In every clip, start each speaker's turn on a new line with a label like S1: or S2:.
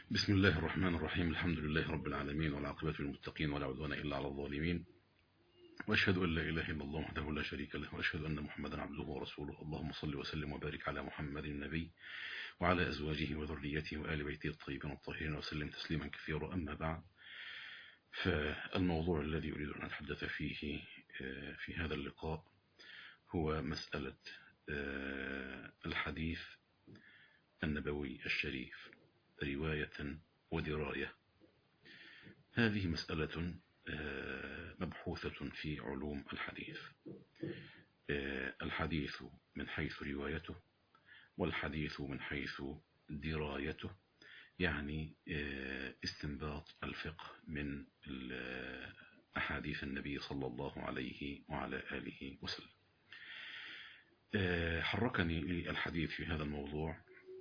S1: بسم الله الرحمن الرحيم. الحمد لله رب العالمين، والعاقبة للمتقين، ولا عدوان إلا على الظالمين. وأشهد أن لا إله إلا الله وحده لا شريك له، وأشهد أن محمدا عبده ورسوله. اللهم صل وسلم وبارك على محمد النبي وعلى أزواجه وذريته وآل بيته الطيبين الطاهرين، وسلم تسليما كثيرا. أما بعد، فالموضوع الذي أريد أن أتحدث فيه في هذا اللقاء هو مسألة الحديث النبوي الشريف، رواية ودراية. هذه مسألة مبحوثة في علوم الحديث. الحديث من حيث روايته، والحديث من حيث درايته، يعني استنباط الفقه من أحاديث النبي صلى الله عليه وعلى آله وسلم. حركني للحديث في هذا الموضوع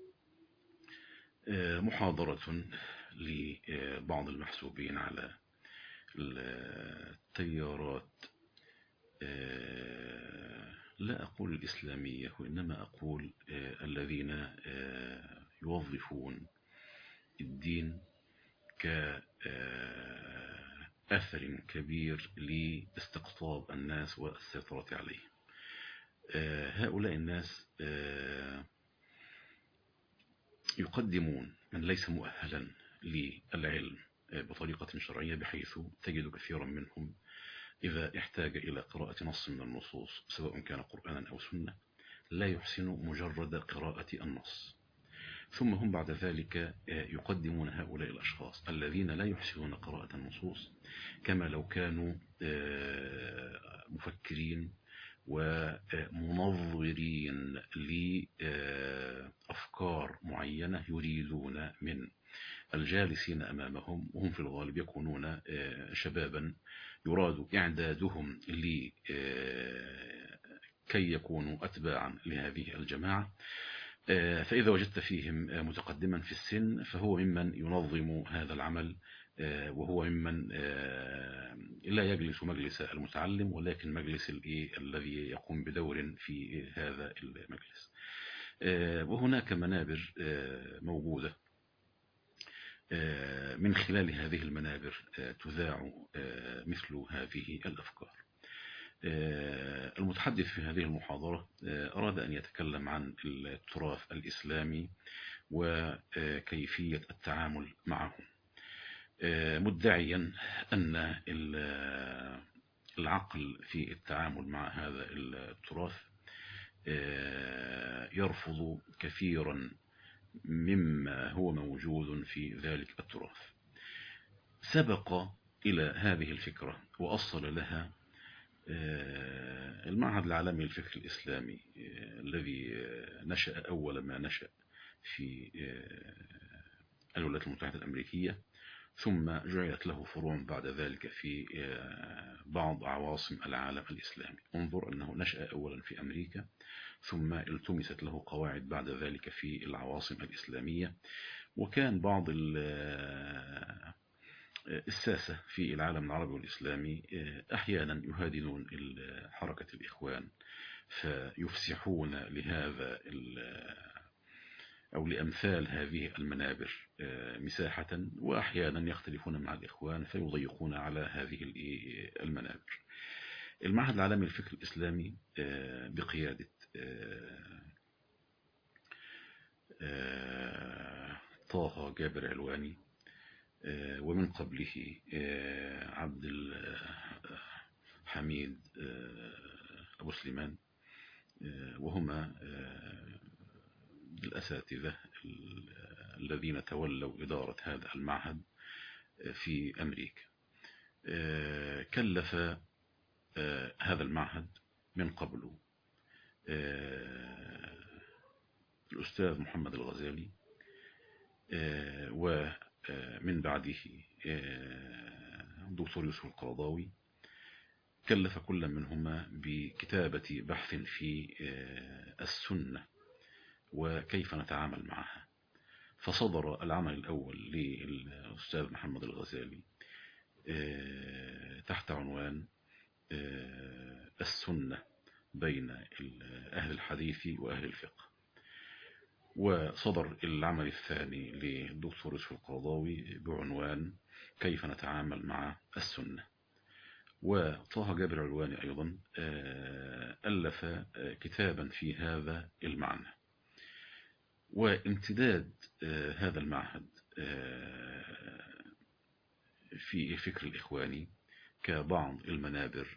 S1: محاضرة لبعض المحسوبين على التيارات، لا أقول الإسلامية، وإنما أقول الذين يوظفون الدين كأثر كبير لاستقطاب الناس والسيطرة عليهم. هؤلاء الناس يقدمون من ليس مؤهلا للعلم بطريقة شرعية، بحيث تجد كثيرا منهم إذا احتاج إلى قراءة نص من النصوص سواء كان قرآنا أو سنة لا يحسن مجرد قراءة النص، ثم هم بعد ذلك يقدمون هؤلاء الأشخاص الذين لا يحسنون قراءة النصوص كما لو كانوا مفكرين ومنظرين لأفكار معينة يريدون من الجالسين أمامهم، وهم في الغالب يكونون شبابا يراد إعدادهم كي يكونوا أتباعا لهذه الجماعة. فإذا وجدت فيهم متقدما في السن فهو ممن ينظم هذا العمل، وهو ممن لا يجلس مجلس المتعلم، ولكن مجلس الذي يقوم بدور في هذا المجلس. وهناك منابر موجودة، من خلال هذه المنابر تذاع مثل هذه الأفكار. المتحدث في هذه المحاضرة أراد أن يتكلم عن التراث الإسلامي وكيفية التعامل معه، مدعيا أن العقل في التعامل مع هذا التراث يرفض كثيرا مما هو موجود في ذلك التراث. سبق إلى هذه الفكرة وأصل لها المعهد العالمي للفكر الإسلامي، الذي نشأ أول ما نشأ في الولايات المتحدة الأمريكية، ثم جعلت له فروع بعد ذلك في بعض عواصم العالم الإسلامي. انظر أنه نشأ أولا في أمريكا، ثم التمست له قواعد بعد ذلك في العواصم الإسلامية. وكان بعض الساسة في العالم العربي والإسلامي أحيانا يهادنون حركة الإخوان، فيفسحون لهذا أو لأمثال هذه المنابر مساحة، وأحيانا يختلفون مع الإخوان فيضيقون على هذه المنابر. المعهد العالمي للفكر الإسلامي بقيادة طه جابر علواني، ومن قبله عبد الحميد أبو سليمان، وهما الأساتذة الذين تولوا إدارة هذا المعهد في أمريكا. كلف هذا المعهد من قبله الأستاذ محمد الغزالي، ومن بعده الدكتور يوسف القرضاوي. كلف كل منهما بكتابة بحث في السنة وكيف نتعامل معها. فصدر العمل الأول للأستاذ محمد الغزالي تحت عنوان السنة بين أهل الحديث وأهل الفقه. وصدر العمل الثاني للدكتور يوسف القرضاوي بعنوان كيف نتعامل مع السنة. وطه جابر علواني أيضا ألف كتابا في هذا المعنى. وامتداد هذا المعهد في فكر الإخواني كبعض المنابر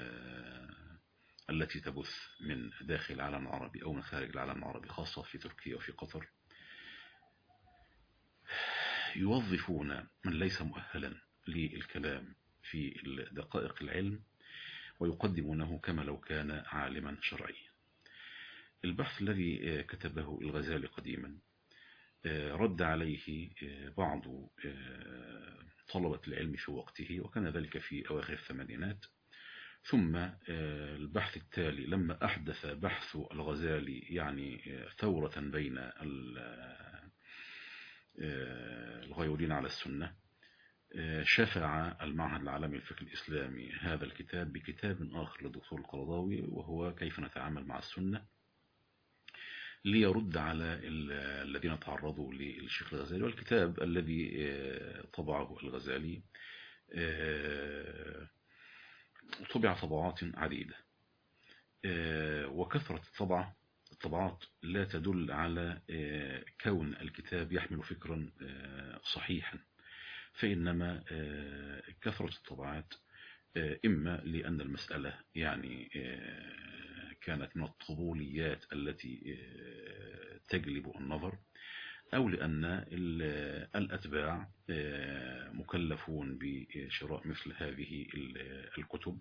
S1: التي تبث من داخل العالم العربي أو من خارج العالم العربي، خاصة في تركيا وفي قطر، يوظفون من ليس مؤهلا للكلام في دقائق العلم ويقدمونه كما لو كان عالما شرعيا. البحث الذي كتبه الغزالي قديما رد عليه بعض طلبة العلم في وقته، وكان ذلك في أواخر الثمانينات. ثم البحث التالي لما أحدث بحث الغزالي يعني ثورة بين الغيورين على السنة، شفع المعهد العالمي للفكر الإسلامي هذا الكتاب بكتاب آخر للدكتور القرضاوي، وهو كيف نتعامل مع السنة، ليرد على الذين تعرضوا للشيخ الغزالي. والكتاب الذي طبعه الغزالي طبع طبعات عديدة، وكثرة الطبعات لا تدل على كون الكتاب يحمل فكرا صحيحا، فإنما كثرة الطبعات إما لأن المسألة يعني كانت من الطبوليات التي تجلب النظر، أو لأن الأتباع مكلفون بشراء مثل هذه الكتب،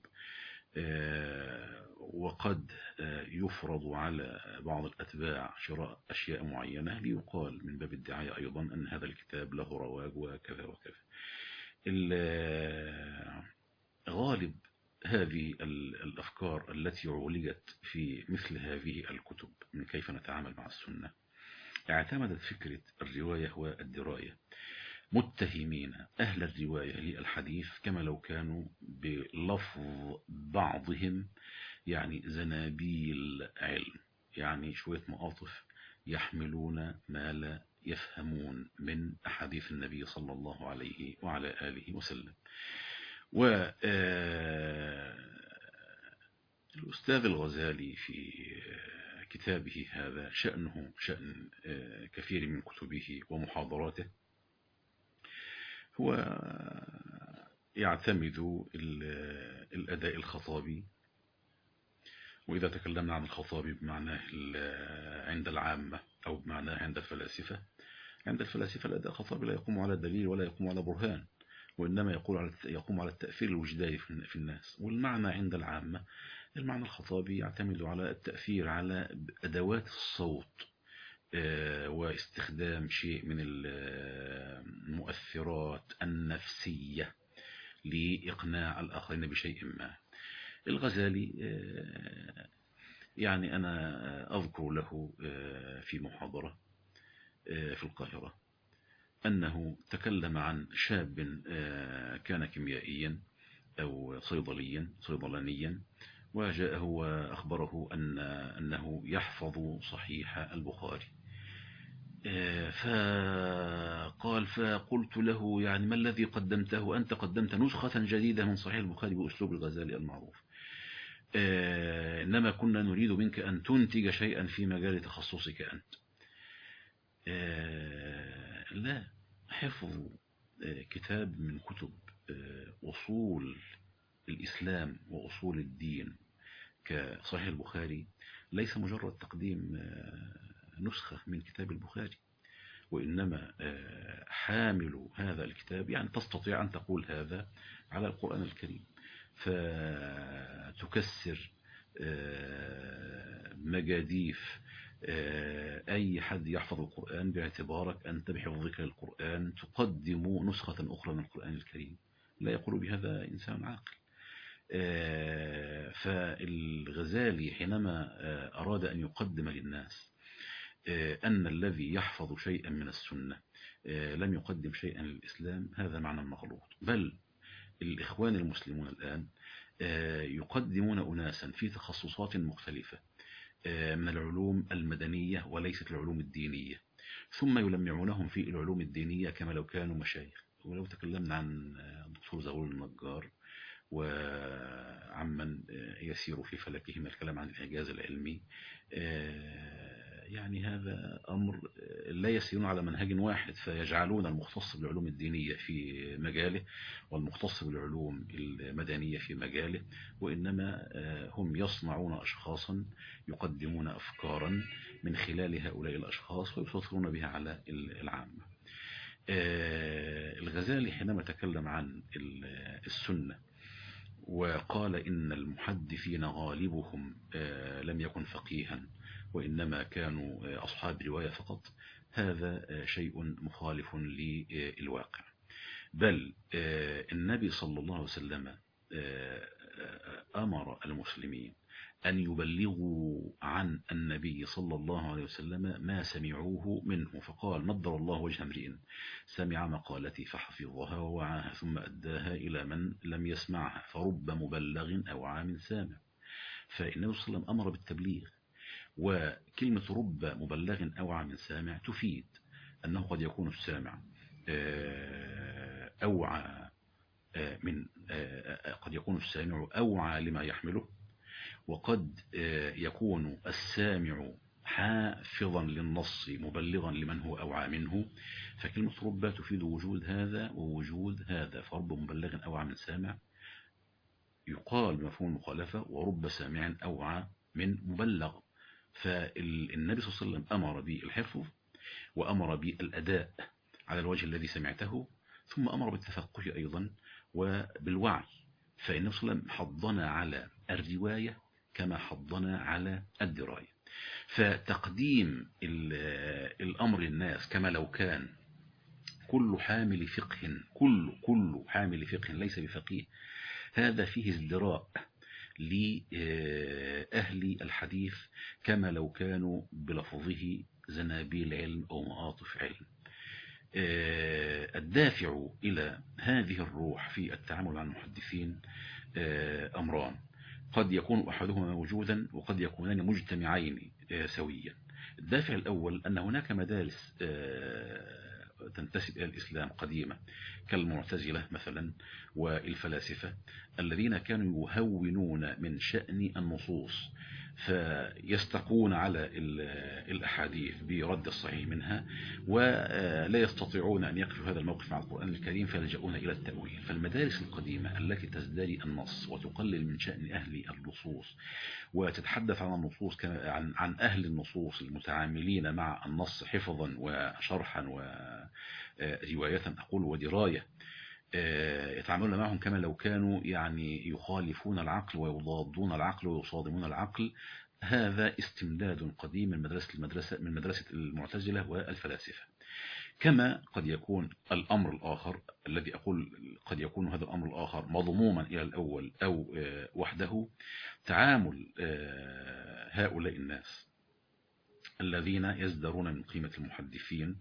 S1: وقد يفرض على بعض الأتباع شراء أشياء معينة ليقال من باب الدعاية أيضا أن هذا الكتاب له رواج وكذا وكذا. غالب هذه الأفكار التي عولجت في مثل هذه الكتب من كيف نتعامل مع السنة اعتمدت فكرة الرواية والدراية، متهمين أهل الرواية للحديث كما لو كانوا بلفظ بعضهم يعني زنابيل علم، يعني شوية مقاطف يحملون ما لا يفهمون من أحاديث النبي صلى الله عليه وعلى آله وسلم. والأستاذ الغزالي في كتابه هذا شأنه شأن كثير من كتبه ومحاضراته، هو يعتمد الأداء الخطابي. وإذا تكلمنا عن الخطابي بمعناه عند العامة أو بمعناه عند الفلاسفة، عند الفلاسفة الأداء الخطابي لا يقوم على دليل ولا يقوم على برهان، وإنما يقوم على التأثير الوجداني في الناس. والمعنى عند العامة، المعنى الخطابي يعتمد على التأثير على أدوات الصوت واستخدام شيء من المؤثرات النفسية لإقناع الآخرين بشيء ما. الغزالي يعني أنا أذكر له في محاضرة في القاهرة أنه تكلم عن شاب كان كيميائيا أو صيدلانيا، وجاءه وأخبره أنه يحفظ صحيح البخاري. فقلت له يعني ما الذي قدمته؟ أنت قدمت نسخة جديدة من صحيح البخاري بأسلوب الغزالي المعروف، إنما كنا نريد منك أن تنتج شيئا في مجال تخصصك أنت. لا، حفظ كتاب من كتب أصول الإسلام وأصول الدين كصحيح البخاري ليس مجرد تقديم نسخة من كتاب البخاري، وإنما حامل هذا الكتاب، يعني تستطيع أن تقول هذا على القرآن الكريم، فتكسر مجاديف أي حد يحفظ القرآن باعتبارك أنت بحفظك للقرآن تقدم نسخة أخرى من القرآن الكريم. لا يقول بهذا إنسان عاقل. فالغزالي حينما أراد أن يقدم للناس أن الذي يحفظ شيئا من السنة لم يقدم شيئا للإسلام، هذا معنى مغلوط. بل الإخوان المسلمون الآن يقدمون أناسا في تخصصات مختلفة من العلوم المدنية وليست العلوم الدينية، ثم يلمعونهم في العلوم الدينية كما لو كانوا مشايخ. ولو تكلمنا عن الدكتور زغلول النجار وعمن يسير في فلكه من الكلام عن الإعجاز العلمي، يعني هذا أمر لا يسيرون على منهج واحد، فيجعلون المختص بالعلوم الدينية في مجاله والمختص بالعلوم المدنية في مجاله، وإنما هم يصنعون أشخاصا يقدمون أفكارا من خلال هؤلاء الأشخاص ويسيطرون بها على العامة. الغزالي حينما تكلم عن السنة وقال إن المحدثين غالبهم لم يكن فقيها وإنما كانوا أصحاب رواية فقط، هذا شيء مخالف للواقع. بل النبي صلى الله عليه وسلم أمر المسلمين أن يبلغوا عن النبي صلى الله عليه وسلم ما سمعوه منه، فقال: نضر الله وجه امرئ سمع مقالتي فحفظها ووعاها ثم أداها إلى من لم يسمعها فرب مبلغ أو عام سامع. فالنبي صلى الله عليه وسلم أمر بالتبليغ، وكلمة رب مبلغ أو عام سامع تفيد أنه قد يكون السامع أوعى قد يكون السامع أوعى لما يحمله، وقد يكون السامع حافظا للنص مبلغا لمن هو أوعى منه. فكلمة رب تفيد وجود هذا ووجود هذا، فرب مبلغ أوعى من سامع يقال بمفهوم المخالفة، ورب سامع أوعى من مبلغ. فالنبي صلى الله عليه وسلم أمر بالحفظ وأمر بالأداء على الوجه الذي سمعته، ثم أمر بالتفقه أيضا وبالوعي. فالنبي صلى الله عليه وسلم حضنا على الرواية كما حضنا على الدراية. فتقديم الأمر للناس كما لو كان كل حامل فقه كل حامل فقه ليس بفقيه، هذا فيه ازدراء لأهل الحديث كما لو كانوا بلفظه زنابيل علم أو مآطف علم. الدافع إلى هذه الروح في التعامل مع المحدثين أمران: قد يكون أحدهما موجودا وقد يكونان مجتمعين سويا. الدافع الأول أن هناك مدارس تنتسب إلى الإسلام قديمة كالمعتزلة مثلا والفلاسفة الذين كانوا يهونون من شأن النصوص، فيستقون على الأحاديث برد الصحيح منها، ولا يستطيعون أن يقفوا هذا الموقف مع القرآن الكريم فيلجؤون إلى التأويل. فالمدارس القديمة التي تزدري النص وتقلل من شأن أهل النصوص وتتحدث عن النصوص عن أهل النصوص المتعاملين مع النص حفظا وشرحا ورواية أقول ودراية، يتعاملون معهم كما لو كانوا يعني يخالفون العقل ويضادون العقل ويصادمون العقل. هذا استمداد قديم من مدرسة المعتزلة والفلاسفة. كما قد يكون الأمر الآخر الذي أقول قد يكون هذا الأمر الآخر مضموما إلى الأول أو وحده، تعامل هؤلاء الناس الذين يزدرون من قيمة المحدثين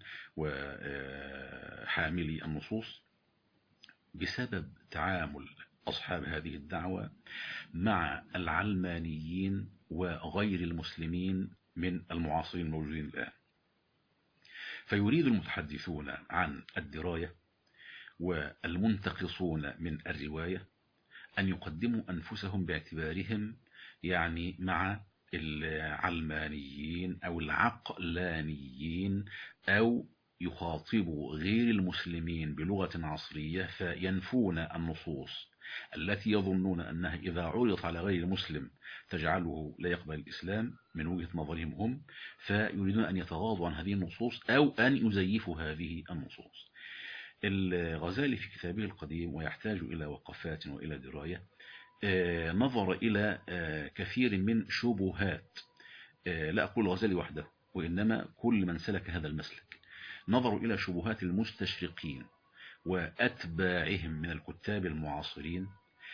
S1: وحاملي النصوص بسبب تعامل أصحاب هذه الدعوة مع العلمانيين وغير المسلمين من المعاصرين الموجودين الآن. فيريد المتحدثون عن الدراية والمنتقصون من الرواية أن يقدموا أنفسهم باعتبارهم يعني مع العلمانيين أو العقلانيين، أو يخاطبوا غير المسلمين بلغة عصرية فينفون النصوص التي يظنون أنها إذا عرضت على غير المسلم تجعله لا يقبل الإسلام من وجهة نظرهم هم، فيريدون أن يتغاضوا عن هذه النصوص أو أن يزيفوا هذه النصوص. الغزالي في كتابه القديم ويحتاج إلى وقفات وإلى دراية نظر إلى كثير من شبهات، لا أقول الغزالي وحده وإنما كل من سلك هذا المسلك، نظروا إلى شبهات المستشرقين وأتباعهم من الكتاب المعاصرين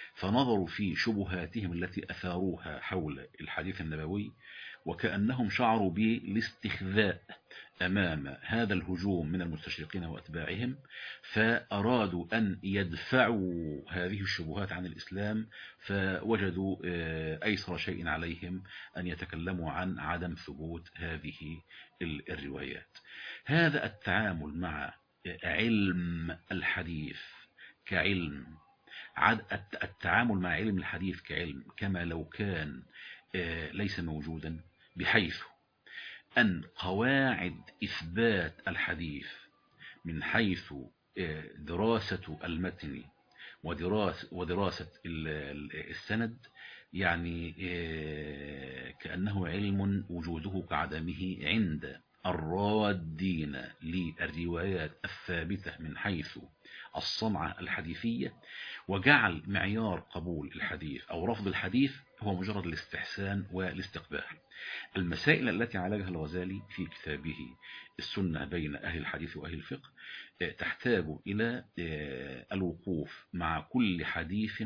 S1: فنظروا في شبهاتهم التي أثاروها حول الحديث النبوي، وكأنهم شعروا بالاستخذاء أمام هذا الهجوم من المستشرقين وأتباعهم، فأرادوا أن يدفعوا هذه الشبهات عن الإسلام، فوجدوا أيسر شيء عليهم أن يتكلموا عن عدم ثبوت هذه الروايات. هذا التعامل مع علم الحديث كعلم، التعامل مع علم الحديث كعلم كما لو كان ليس موجودا، بحيث أن قواعد إثبات الحديث من حيث دراسة المتن ودراسة السند، يعني كأنه علم وجوده كعدمه عند الرادين للروايات الثابتة من حيث الصنعة الحديثية، وجعل معيار قبول الحديث أو رفض الحديث هو مجرد الاستحسان والاستقباح. المسائل التي عالجها الغزالي في كتابه السنة بين أهل الحديث وأهل الفقه تحتاج إلى الوقوف مع كل حديث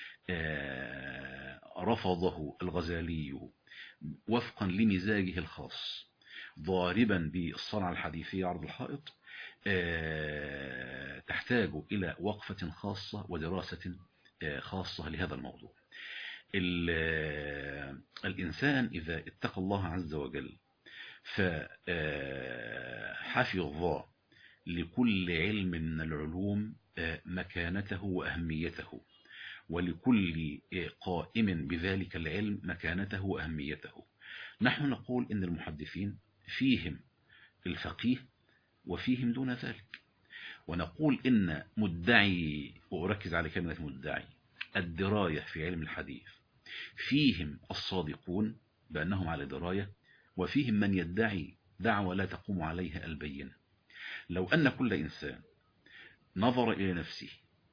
S1: رفضه الغزالي وفقا لمزاجه الخاص، ضاربا بالصنعة الحديثية عرض الحائط، تحتاج إلى وقفة خاصة ودراسة خاصة لهذا الموضوع. الإنسان إذا اتقى الله عز وجل فحفظ لكل علم من العلوم مكانته وأهميته، ولكل قائم بذلك العلم مكانته وأهميته. نحن نقول إن المحدثين فيهم الفقيه وفيهم دون ذلك، ونقول إن مدعي، وأركز على كلمة مدعي، الدراية في علم الحديث فيهم الصادقون بأنهم على دراية، وفيهم من يدعي دعوة لا تقوم عليها البينة. لو أن كل إنسان نظر إلى نفسه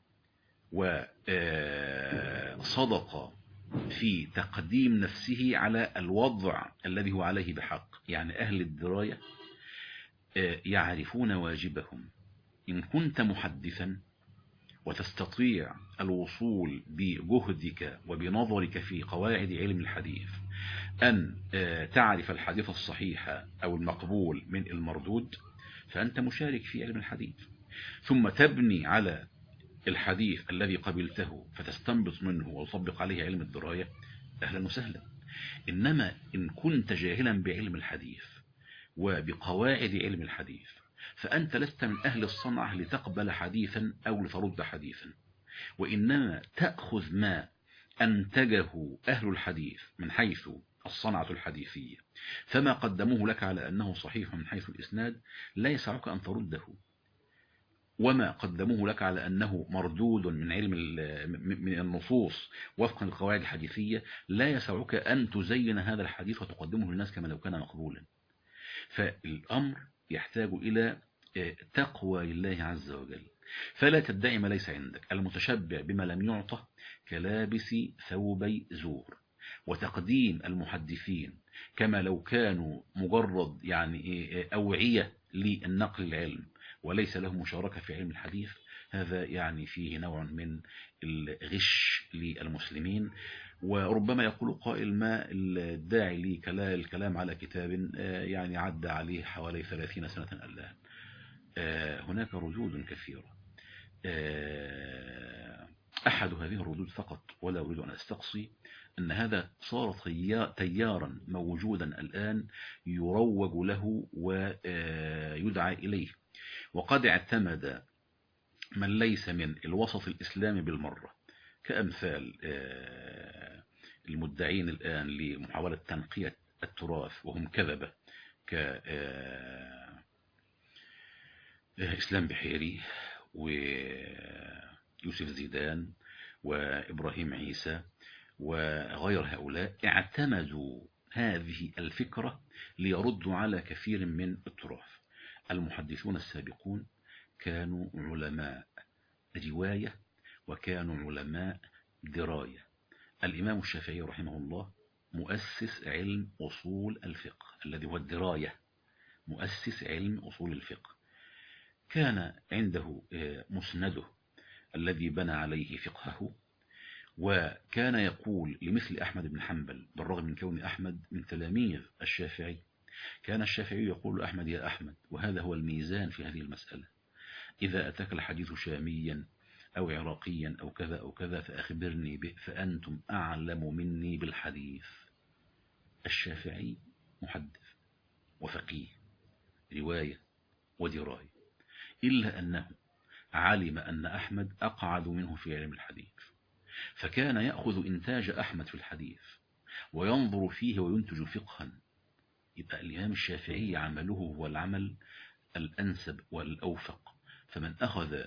S1: وصدق في تقديم نفسه على الوضع الذي هو عليه بحق، يعني أهل الدراية يعرفون واجبهم. إن كنت محدثا وتستطيع الوصول بجهدك وبنظرك في قواعد علم الحديث أن تعرف الحديث الصحيح أو المقبول من المردود، فأنت مشارك في علم الحديث، ثم تبني على الحديث الذي قبلته فتستنبط منه وتطبق عليه علم الدراية، أهلا وسهلا. إنما إن كنت جاهلا بعلم الحديث وبقواعد علم الحديث، فأنت لست من أهل الصنعة لتقبل حديثا أو لترد حديثا، وإنما تأخذ ما أنتجه أهل الحديث من حيث الصنعة الحديثية، فما قدموه لك على أنه صحيح من حيث الإسناد لا يسعك أن ترده، وما قدموه لك على أنه مردود من علم من النصوص وفقا للقواعد الحديثية لا يسعك أن تزين هذا الحديث وتقدمه للناس كما لو كان مقبولا. فالأمر يحتاج إلى تقوى لله عز وجل، فلا تدعي ما ليس عندك. المتشبع بما لم يعطى كلابس ثوبي زور. وتقديم المحدثين كما لو كانوا مجرد يعني أوعية للنقل العلم وليس لهم مشاركة في علم الحديث، هذا يعني فيه نوع من الغش للمسلمين. وربما يقول قائل ما الداعي لي الكلام على كتاب يعني عدى عليه حوالي 30 سنة الآن. هناك ردود كثيرة. أحد هذه الردود فقط، ولا أريد أن أستقصي، أن هذا صار تيارا موجودا الآن يروج له ويدعى إليه، وقد اعتمد من ليس من الوسط الإسلامي بالمرة، كأمثال المدعين الآن لمحاولة تنقية التراث وهم كذبة، كإسلام بحيري ويوسف زيدان وإبراهيم عيسى وغير هؤلاء. اعتمدوا هذه الفكرة ليردوا على كثير من التراث. المحدثون السابقون كانوا علماء رواية وكانوا علماء دراية. الإمام الشافعي رحمه الله مؤسس علم أصول الفقه الذي هو الدراية، مؤسس علم أصول الفقه. كان عنده مسنده الذي بنى عليه فقهه، وكان يقول لمثل أحمد بن حنبل بالرغم من كون أحمد من تلاميذ الشافعي، كان الشافعي يقول أحمد يا أحمد، وهذا هو الميزان في هذه المسألة، إذا أتاك الحديث شاميا أو عراقيا أو كذا أو كذا فأخبرني به فأنتم أعلم مني بالحديث. الشافعي محدث وفقيه، رواية ودراية، إلا أنه علم أن أحمد أقعد منه في علم الحديث، فكان يأخذ إنتاج أحمد في الحديث وينظر فيه وينتج فقها. يبقى الإمام الشافعي عمله هو العمل الأنسب والأوفق، فمن أخذ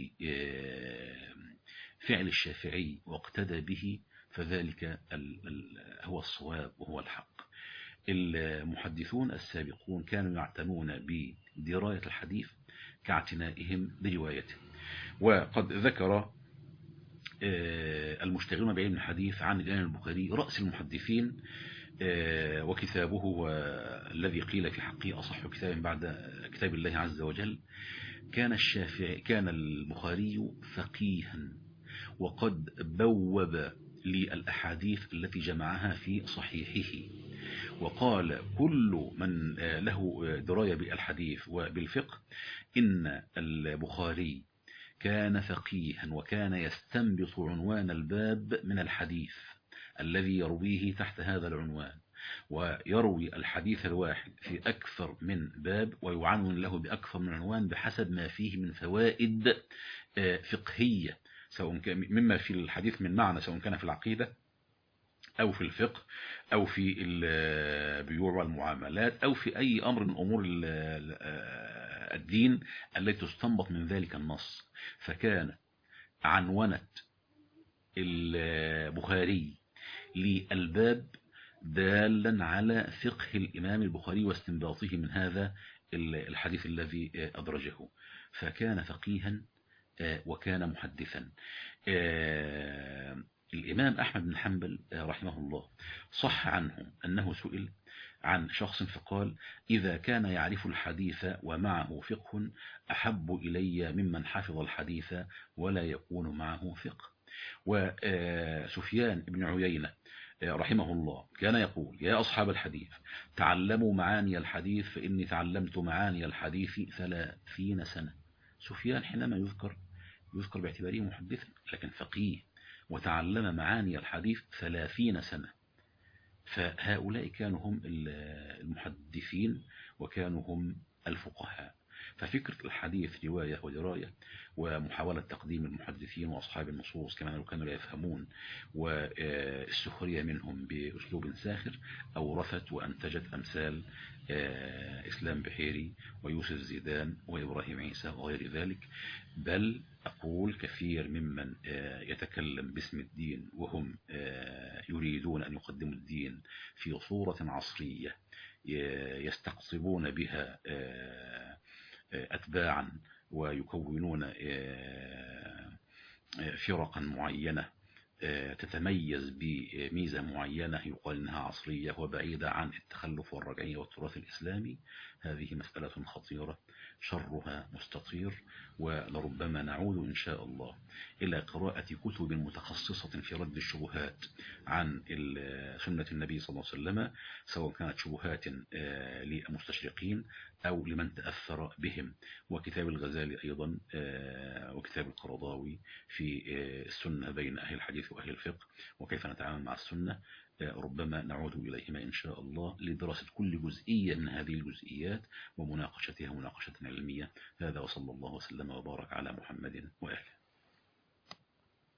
S1: بفعل الشافعي واقتدى به فذلك هو الصواب وهو الحق. المحدثون السابقون كانوا يعتنون بدراية الحديث كاعتنائهم بروايته. وقد ذكر المشتغلون بعلم الحديث عن الإمام البخاري رأس المحدثين، وكتابه الذي قيل في حقه أصح كتاب بعد كتاب الله عز وجل. كان البخاري فقيها، وقد بوب للأحاديث التي جمعها في صحيحه، وقال كل من له دراية بالحديث وبالفقه إن البخاري كان فقيها، وكان يستنبط عنوان الباب من الحديث الذي يرويه تحت هذا العنوان، ويروي الحديث الواحد في أكثر من باب ويعنون له بأكثر من عنوان بحسب ما فيه من فوائد فقهية، سواء كان مما في الحديث من معنى، سواء كان في العقيدة أو في الفقه أو في البيوع والمعاملات أو في أي أمر من أمور الدين التي تستنبط من ذلك النص. فكان عنونة البخاري للباب دالا على فقه الإمام البخاري واستنباطه من هذا الحديث الذي أدرجه، فكان فقيها وكان محدثا. الإمام أحمد بن حنبل رحمه الله صح عنه أنه سئل عن شخص فقال: إذا كان يعرف الحديث ومعه فقه أحب إلي ممن حفظ الحديث ولا يكون معه فقه. وسفيان بن عيينة رحمه الله كان يقول: يا أصحاب الحديث تعلموا معاني الحديث فإني تعلمت معاني الحديث 30 سنة. سفيان حينما يذكر باعتباره محدثا، لكن فقيه وتعلم معاني الحديث 30 سنة. فهؤلاء كانوا هم المحدثين وكانوا هم الفقهاء. ففكرة الحديث رواية ودراية، ومحاولة تقديم المحدثين وأصحاب النصوص كما لو كانوا لا يفهمون، والسخرية منهم بأسلوب ساخر، أورثت وأنتجت أمثال إسلام بحيري ويوسف زيدان وإبراهيم عيسى وغير ذلك. بل أقول كثير ممن يتكلم باسم الدين وهم يريدون أن يقدموا الدين في صورة عصرية يستقطبون بها أتباعا ويكونون فرقا معينة تتميز بميزة معينة يقال إنها عصرية وبعيدة عن التخلف والرجعية والتراث الإسلامي. هذه مسألة خطيرة شرها مستطير، ولربما نعود إن شاء الله إلى قراءة كتب متخصصة في رد الشبهات عن سنة النبي صلى الله عليه وسلم، سواء كانت شبهات للمستشرقين أو لمن تأثر بهم، وكتاب الغزالي أيضا وكتاب القرضاوي في السنة بين أهل الحديث وأهل الفقه وكيف نتعامل مع السنة. ربما نعود إليهما إن شاء الله لدراسة كل جزئية من هذه الجزئيات ومناقشتها مناقشة علمية. هذا وصلى الله وسلم وبارك على محمد وآله.